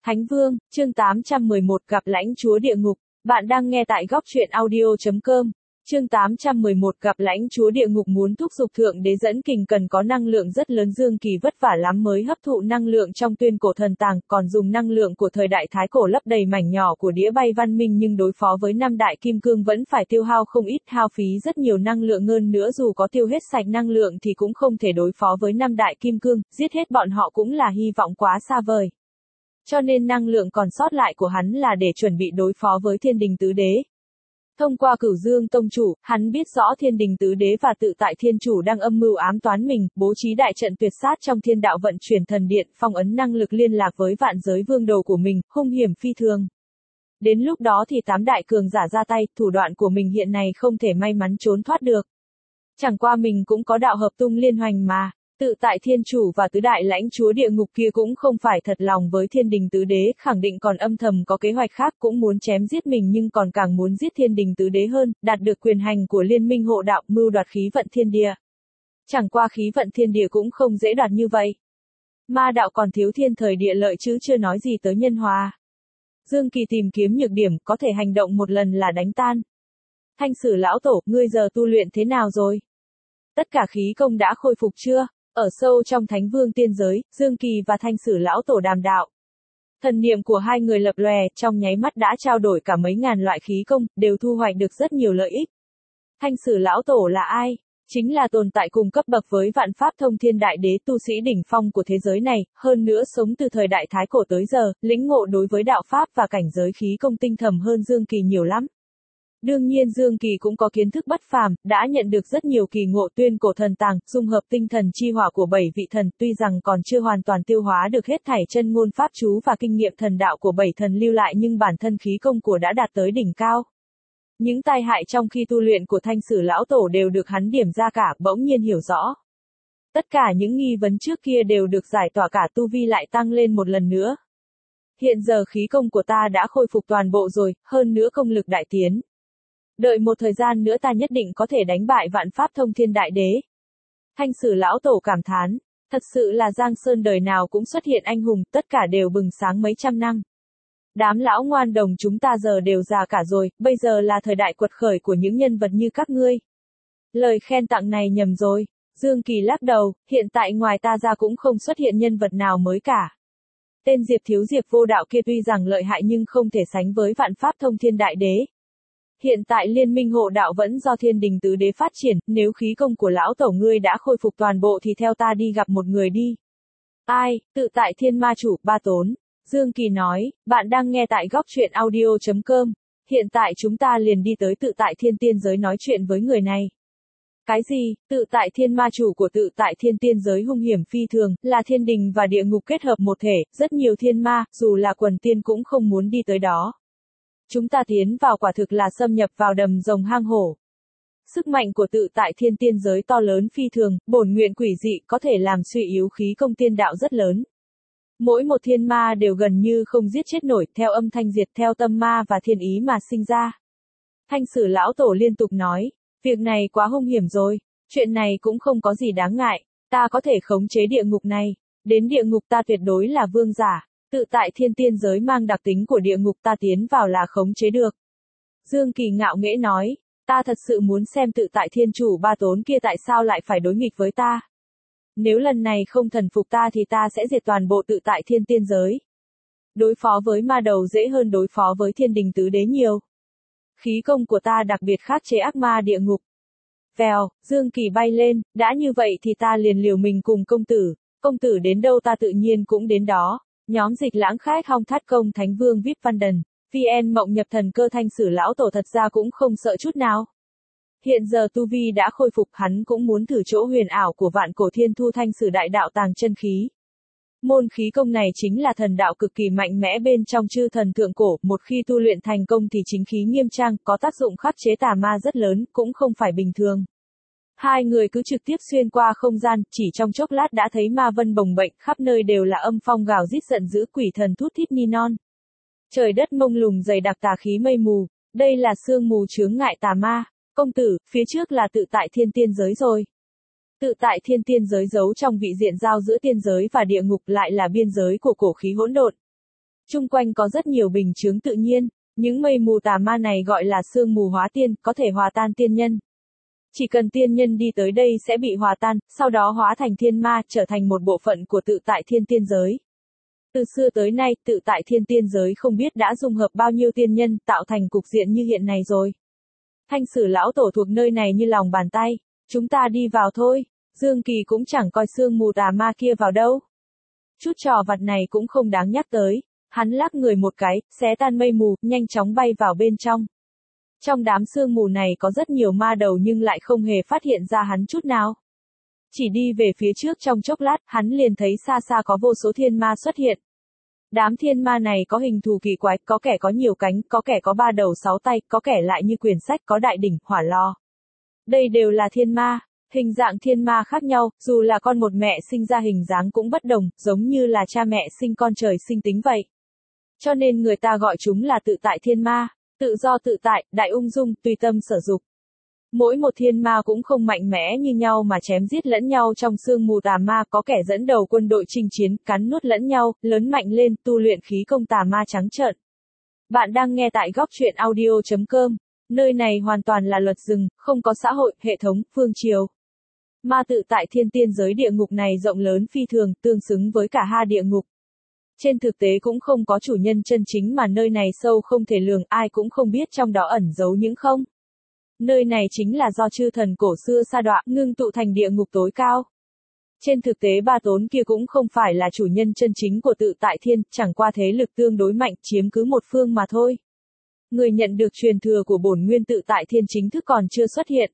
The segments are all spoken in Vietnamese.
Thánh Vương, chương 811 gặp lãnh chúa địa ngục. Bạn đang nghe tại góc truyện audio.com. Chương 811 gặp lãnh chúa địa ngục. Muốn thúc giục thượng đế dẫn kình cần có năng lượng rất lớn. Dương Kỳ vất vả lắm mới hấp thụ năng lượng trong tuyên cổ thần tàng, còn dùng năng lượng của thời đại thái cổ lấp đầy mảnh nhỏ của đĩa bay văn minh, nhưng đối phó với năm đại kim cương vẫn phải tiêu hao không ít, hao phí rất nhiều năng lượng. Hơn nữa dù có tiêu hết sạch năng lượng thì cũng không thể đối phó với năm đại kim cương, giết hết bọn họ cũng là hy vọng quá xa vời. Cho nên năng lượng còn sót lại của hắn là để chuẩn bị đối phó với thiên đình tứ đế. Thông qua Cửu Dương Tông Chủ, hắn biết rõ thiên đình tứ đế và tự tại thiên chủ đang âm mưu ám toán mình, bố trí đại trận tuyệt sát trong thiên đạo vận chuyển thần điện, phong ấn năng lực liên lạc với vạn giới vương đồ của mình, hung hiểm phi thường. Đến lúc đó thì tám đại cường giả ra tay, thủ đoạn của mình hiện nay không thể may mắn trốn thoát được. Chẳng qua mình cũng có đạo hợp tung liên hoành mà. Tự tại thiên chủ và tứ đại lãnh chúa địa ngục kia cũng không phải thật lòng với thiên đình tứ đế, khẳng định còn âm thầm có kế hoạch khác, cũng muốn chém giết mình nhưng còn càng muốn giết thiên đình tứ đế hơn, đạt được quyền hành của liên minh hộ đạo, mưu đoạt khí vận thiên địa. Chẳng qua khí vận thiên địa cũng không dễ đoạt như vậy. Ma đạo còn thiếu thiên thời địa lợi chứ chưa nói gì tới nhân hòa. Dương Kỳ tìm kiếm nhược điểm, có thể hành động một lần là đánh tan. Thanh Sử lão tổ, ngươi giờ tu luyện thế nào rồi? Tất cả khí công đã khôi phục chưa? Ở sâu trong Thánh Vương tiên giới, Dương Kỳ và Thanh Sử lão tổ đàm đạo. Thần niệm của hai người lập lòe, trong nháy mắt đã trao đổi cả mấy ngàn loại khí công, đều thu hoạch được rất nhiều lợi ích. Thanh Sử lão tổ là ai? Chính là tồn tại cùng cấp bậc với vạn pháp thông thiên đại đế, tu sĩ đỉnh phong của thế giới này, hơn nữa sống từ thời đại thái cổ tới giờ, lĩnh ngộ đối với đạo pháp và cảnh giới khí công tinh thầm hơn Dương Kỳ nhiều lắm. Đương nhiên Dương Kỳ cũng có kiến thức bất phàm, đã nhận được rất nhiều kỳ ngộ tuyên cổ thần tàng, dung hợp tinh thần chi hỏa của 7 vị thần, tuy rằng còn chưa hoàn toàn tiêu hóa được hết thảy chân ngôn pháp chú và kinh nghiệm thần đạo của 7 thần lưu lại, nhưng bản thân khí công của đã đạt tới đỉnh cao. Những tai hại trong khi tu luyện của Thanh Sử lão tổ đều được hắn điểm ra cả, bỗng nhiên hiểu rõ. Tất cả những nghi vấn trước kia đều được giải tỏa, cả tu vi lại tăng lên một lần nữa. Hiện giờ khí công của ta đã khôi phục toàn bộ rồi, hơn nữa công lực đại tiến. Đợi một thời gian nữa ta nhất định có thể đánh bại vạn pháp thông thiên đại đế. Thanh Sử lão tổ cảm thán, thật sự là Giang Sơn đời nào cũng xuất hiện anh hùng, tất cả đều bừng sáng mấy trăm năm. Đám lão ngoan đồng chúng ta giờ đều già cả rồi, bây giờ là thời đại quật khởi của những nhân vật như các ngươi. Lời khen tặng này nhầm rồi. Dương Kỳ lắc đầu, hiện tại ngoài ta ra cũng không xuất hiện nhân vật nào mới cả. Tên Diệp Thiếu Diệp vô đạo kia tuy rằng lợi hại nhưng không thể sánh với vạn pháp thông thiên đại đế. Hiện tại liên minh hộ đạo vẫn do thiên đình tứ đế phát triển, nếu khí công của lão tổ ngươi đã khôi phục toàn bộ thì theo ta đi gặp một người đi. Ai? Tự tại thiên ma chủ, Ba Tốn. Dương Kỳ nói, bạn đang nghe tại góc truyện audio.com. Hiện tại chúng ta liền đi tới tự tại thiên tiên giới nói chuyện với người này. Cái gì? Tự tại thiên ma chủ của tự tại thiên tiên giới hung hiểm phi thường, là thiên đình và địa ngục kết hợp một thể, rất nhiều thiên ma, dù là quần tiên cũng không muốn đi tới đó. Chúng ta tiến vào quả thực là xâm nhập vào đầm rồng hang hổ. Sức mạnh của tự tại thiên tiên giới to lớn phi thường, bổn nguyện quỷ dị có thể làm suy yếu khí công tiên đạo rất lớn. Mỗi một thiên ma đều gần như không giết chết nổi, theo âm thanh diệt theo tâm ma và thiên ý mà sinh ra. Thanh Sử lão tổ liên tục nói, việc này quá hung hiểm rồi, chuyện này cũng không có gì đáng ngại, ta có thể khống chế địa ngục này, đến địa ngục ta tuyệt đối là vương giả. Tự tại thiên tiên giới mang đặc tính của địa ngục, ta tiến vào là khống chế được. Dương Kỳ ngạo nghễ nói, ta thật sự muốn xem tự tại thiên chủ Ba Tốn kia tại sao lại phải đối nghịch với ta. Nếu lần này không thần phục ta thì ta sẽ diệt toàn bộ tự tại thiên tiên giới. Đối phó với ma đầu dễ hơn đối phó với thiên đình tứ đế nhiều. Khí công của ta đặc biệt khắc chế ác ma địa ngục. Vèo, Dương Kỳ bay lên, đã như vậy thì ta liền liều mình cùng công tử đến đâu ta tự nhiên cũng đến đó. Nhóm Dịch Lãng Khách Hong Thát Công Thánh Vương VIP Văn Đần, VN Mộng Nhập Thần Cơ Thanh Sử lão tổ thật ra cũng không sợ chút nào. Hiện giờ tu vi đã khôi phục, hắn cũng muốn thử chỗ huyền ảo của vạn cổ thiên thu Thanh Sử đại đạo tàng chân khí. Môn khí công này chính là thần đạo cực kỳ mạnh mẽ bên trong chư thần thượng cổ, một khi tu luyện thành công thì chính khí nghiêm trang, có tác dụng khắc chế tà ma rất lớn, cũng không phải bình thường. Hai người cứ trực tiếp xuyên qua không gian, chỉ trong chốc lát đã thấy ma vân bồng bềnh, khắp nơi đều là âm phong gào rít giận dữ, quỷ thần thút thít ni non. Trời đất mông lung dày đặc tà khí mây mù, đây là sương mù chướng ngại tà ma. Công tử, phía trước là tự tại thiên tiên giới rồi. Tự tại thiên tiên giới giấu trong vị diện giao giữa tiên giới và địa ngục, lại là biên giới của cổ khí hỗn độn. Chung quanh có rất nhiều bình chướng tự nhiên, những mây mù tà ma này gọi là sương mù hóa tiên, có thể hòa tan tiên nhân. Chỉ cần tiên nhân đi tới đây sẽ bị hòa tan, sau đó hóa thành thiên ma, trở thành một bộ phận của tự tại thiên tiên giới. Từ xưa tới nay, tự tại thiên tiên giới không biết đã dung hợp bao nhiêu tiên nhân, tạo thành cục diện như hiện này rồi. Thanh Sử lão tổ thuộc nơi này như lòng bàn tay, chúng ta đi vào thôi. Dương Kỳ cũng chẳng coi sương mù tà ma kia vào đâu. Chút trò vặt này cũng không đáng nhắc tới, hắn lắc người một cái, xé tan mây mù, nhanh chóng bay vào bên trong. Trong đám sương mù này có rất nhiều ma đầu nhưng lại không hề phát hiện ra hắn chút nào. Chỉ đi về phía trước trong chốc lát, hắn liền thấy xa xa có vô số thiên ma xuất hiện. Đám thiên ma này có hình thù kỳ quái, có kẻ có nhiều cánh, có kẻ có 3 đầu 6 tay, có kẻ lại như quyển sách có đại đỉnh, hỏa lò. Đây đều là thiên ma, hình dạng thiên ma khác nhau, dù là con một mẹ sinh ra hình dáng cũng bất đồng, giống như là cha mẹ sinh con trời sinh tính vậy. Cho nên người ta gọi chúng là tự tại thiên ma, tự do tự tại, đại ung dung, tùy tâm sở dục. Mỗi một thiên ma cũng không mạnh mẽ như nhau mà chém giết lẫn nhau trong sương mù tà ma, có kẻ dẫn đầu quân đội chinh chiến, cắn nuốt lẫn nhau, lớn mạnh lên, tu luyện khí công tà ma trắng trợn. Bạn đang nghe tại góc truyện audio.com, nơi này hoàn toàn là luật rừng, không có xã hội, hệ thống, phương triều. Ma tự tại thiên tiên giới địa ngục này rộng lớn phi thường, tương xứng với cả hai địa ngục. Trên thực tế cũng không có chủ nhân chân chính mà nơi này sâu không thể lường, ai cũng không biết trong đó ẩn giấu những không. Nơi này chính là do chư thần cổ xưa sa đọa, ngưng tụ thành địa ngục tối cao. Trên thực tế Ba Tốn kia cũng không phải là chủ nhân chân chính của tự tại thiên, chẳng qua thế lực tương đối mạnh, chiếm cứ một phương mà thôi. Người nhận được truyền thừa của bổn nguyên tự tại thiên chính thức còn chưa xuất hiện.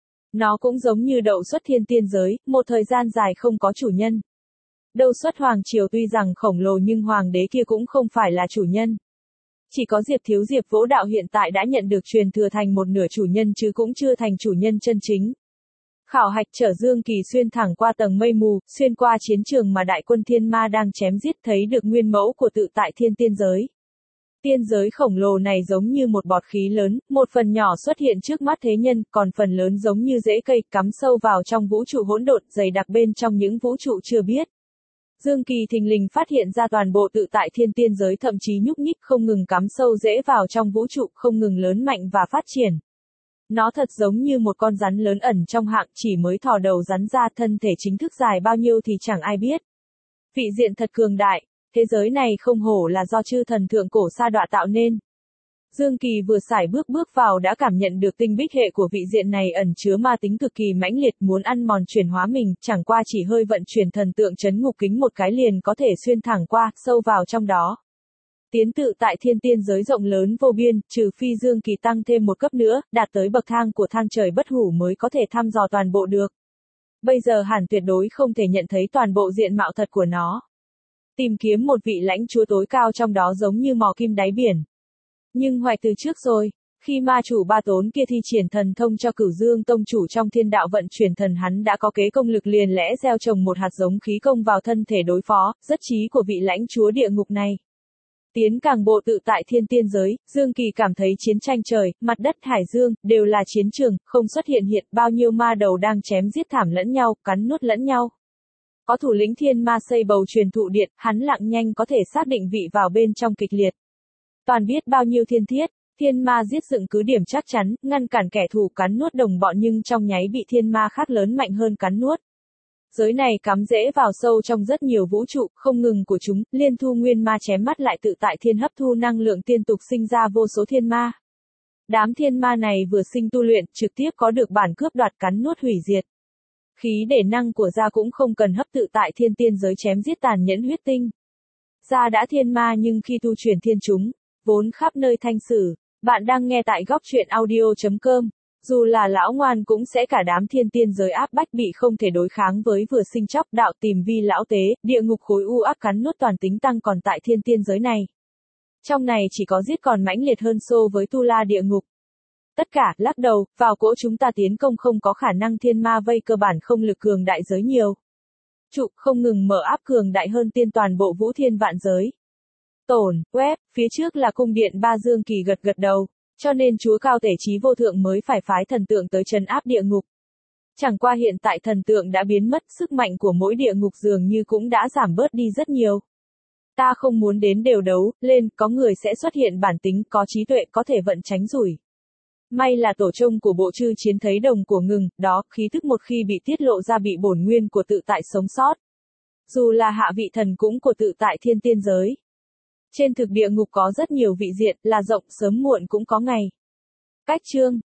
Nó cũng giống như Đậu Xuất thiên tiên giới, một thời gian dài không có chủ nhân. Đậu Xuất hoàng triều tuy rằng khổng lồ nhưng hoàng đế kia cũng không phải là chủ nhân. Chỉ có Diệp Thiếu Diệp Vỗ Đạo hiện tại đã nhận được truyền thừa thành một nửa chủ nhân chứ cũng chưa thành chủ nhân chân chính. Khảo hạch chở Dương Kỳ xuyên thẳng qua tầng mây mù, xuyên qua chiến trường mà đại quân thiên ma đang chém giết, thấy được nguyên mẫu của tự tại thiên tiên giới. Tiên giới khổng lồ này giống như một bọt khí lớn, một phần nhỏ xuất hiện trước mắt thế nhân, còn phần lớn giống như rễ cây cắm sâu vào trong vũ trụ hỗn độn, dày đặc bên trong những vũ trụ chưa biết. Dương Kỳ thình lình phát hiện ra toàn bộ tự tại thiên tiên giới thậm chí nhúc nhích không ngừng cắm sâu rễ vào trong vũ trụ, không ngừng lớn mạnh và phát triển. Nó thật giống như một con rắn lớn ẩn trong hạng, chỉ mới thò đầu rắn ra, thân thể chính thức dài bao nhiêu thì chẳng ai biết. Vị diện thật cường đại, thế giới này không hổ là do chư thần thượng cổ sa đọa tạo nên. Dương Kỳ vừa sải bước vào đã cảm nhận được tinh bích hệ của vị diện này ẩn chứa ma tính cực kỳ mãnh liệt, muốn ăn mòn chuyển hóa mình, chẳng qua chỉ hơi vận chuyển thần tượng chấn ngục kính một cái liền có thể xuyên thẳng qua, sâu vào trong đó. Tiến tự tại thiên tiên giới rộng lớn vô biên, trừ phi Dương Kỳ tăng thêm một cấp nữa, đạt tới bậc thang của thang trời bất hủ mới có thể thăm dò toàn bộ được. Bây giờ hẳn tuyệt đối không thể nhận thấy toàn bộ diện mạo thật của nó. Tìm kiếm một vị lãnh chúa tối cao trong đó giống như mò kim đáy biển. Nhưng hoài từ trước rồi, khi ma chủ Ba Tốn kia thi triển thần thông cho Cửu Dương tông chủ trong thiên đạo vận chuyển thần, hắn đã có kế công lực liền lẽ gieo trồng một hạt giống khí công vào thân thể đối phó, rất trí của vị lãnh chúa địa ngục này. Tiến càng bộ tự tại thiên tiên giới, Dương Kỳ cảm thấy chiến tranh trời, mặt đất hải dương, đều là chiến trường, không xuất hiện bao nhiêu ma đầu đang chém giết thảm lẫn nhau, cắn nuốt lẫn nhau. Có thủ lĩnh thiên ma xây bầu truyền thụ điện, hắn lặng nhanh có thể xác định vị vào bên trong kịch liệt. Toàn biết bao nhiêu thiên thiết, thiên ma giết dựng cứ điểm chắc chắn, ngăn cản kẻ thù cắn nuốt đồng bọn nhưng trong nháy bị thiên ma khác lớn mạnh hơn cắn nuốt. Giới này cắm rễ vào sâu trong rất nhiều vũ trụ, không ngừng của chúng, liên thu nguyên ma chém mắt lại tự tại thiên hấp thu năng lượng tiên tục sinh ra vô số thiên ma. Đám thiên ma này vừa sinh tu luyện, trực tiếp có được bản cướp đoạt cắn nuốt hủy diệt. Khí để năng của gia cũng không cần hấp tự tại thiên tiên giới chém giết tàn nhẫn huyết tinh. Gia đã thiên ma nhưng khi tu truyền thiên chúng, vốn khắp nơi thanh sử. Bạn đang nghe tại góc truyện audio.com. Dù là lão ngoan cũng sẽ cả đám thiên tiên giới áp bách bị không thể đối kháng với vừa sinh chóc đạo tìm vi lão tế, địa ngục khối u áp cắn nuốt toàn tính tăng còn tại thiên tiên giới này. Trong này chỉ có giết còn mãnh liệt hơn so với tu la địa ngục. Tất cả, lắc đầu, vào cỗ chúng ta tiến công không có khả năng thiên ma vây cơ bản không lực cường đại giới nhiều. Trụ, không ngừng mở áp cường đại hơn tiên toàn bộ vũ thiên vạn giới. Tổn, web, phía trước là cung điện Ba Dương Kỳ gật đầu. Cho nên chúa cao tể trí vô thượng mới phải phái thần tượng tới trấn áp địa ngục. Chẳng qua hiện tại thần tượng đã biến mất, sức mạnh của mỗi địa ngục dường như cũng đã giảm bớt đi rất nhiều. Ta không muốn đến đều đấu, lên, có người sẽ xuất hiện bản tính, có trí tuệ, có thể vận tránh rủi. May là tổ trông của bộ chư chiến thấy đồng của ngừng, đó, khí thức một khi bị tiết lộ ra bị bổn nguyên của tự tại sống sót. Dù là hạ vị thần cũng của tự tại thiên tiên giới. Trên thực địa ngục có rất nhiều vị diện, là rộng, sớm muộn cũng có ngày. Cách chương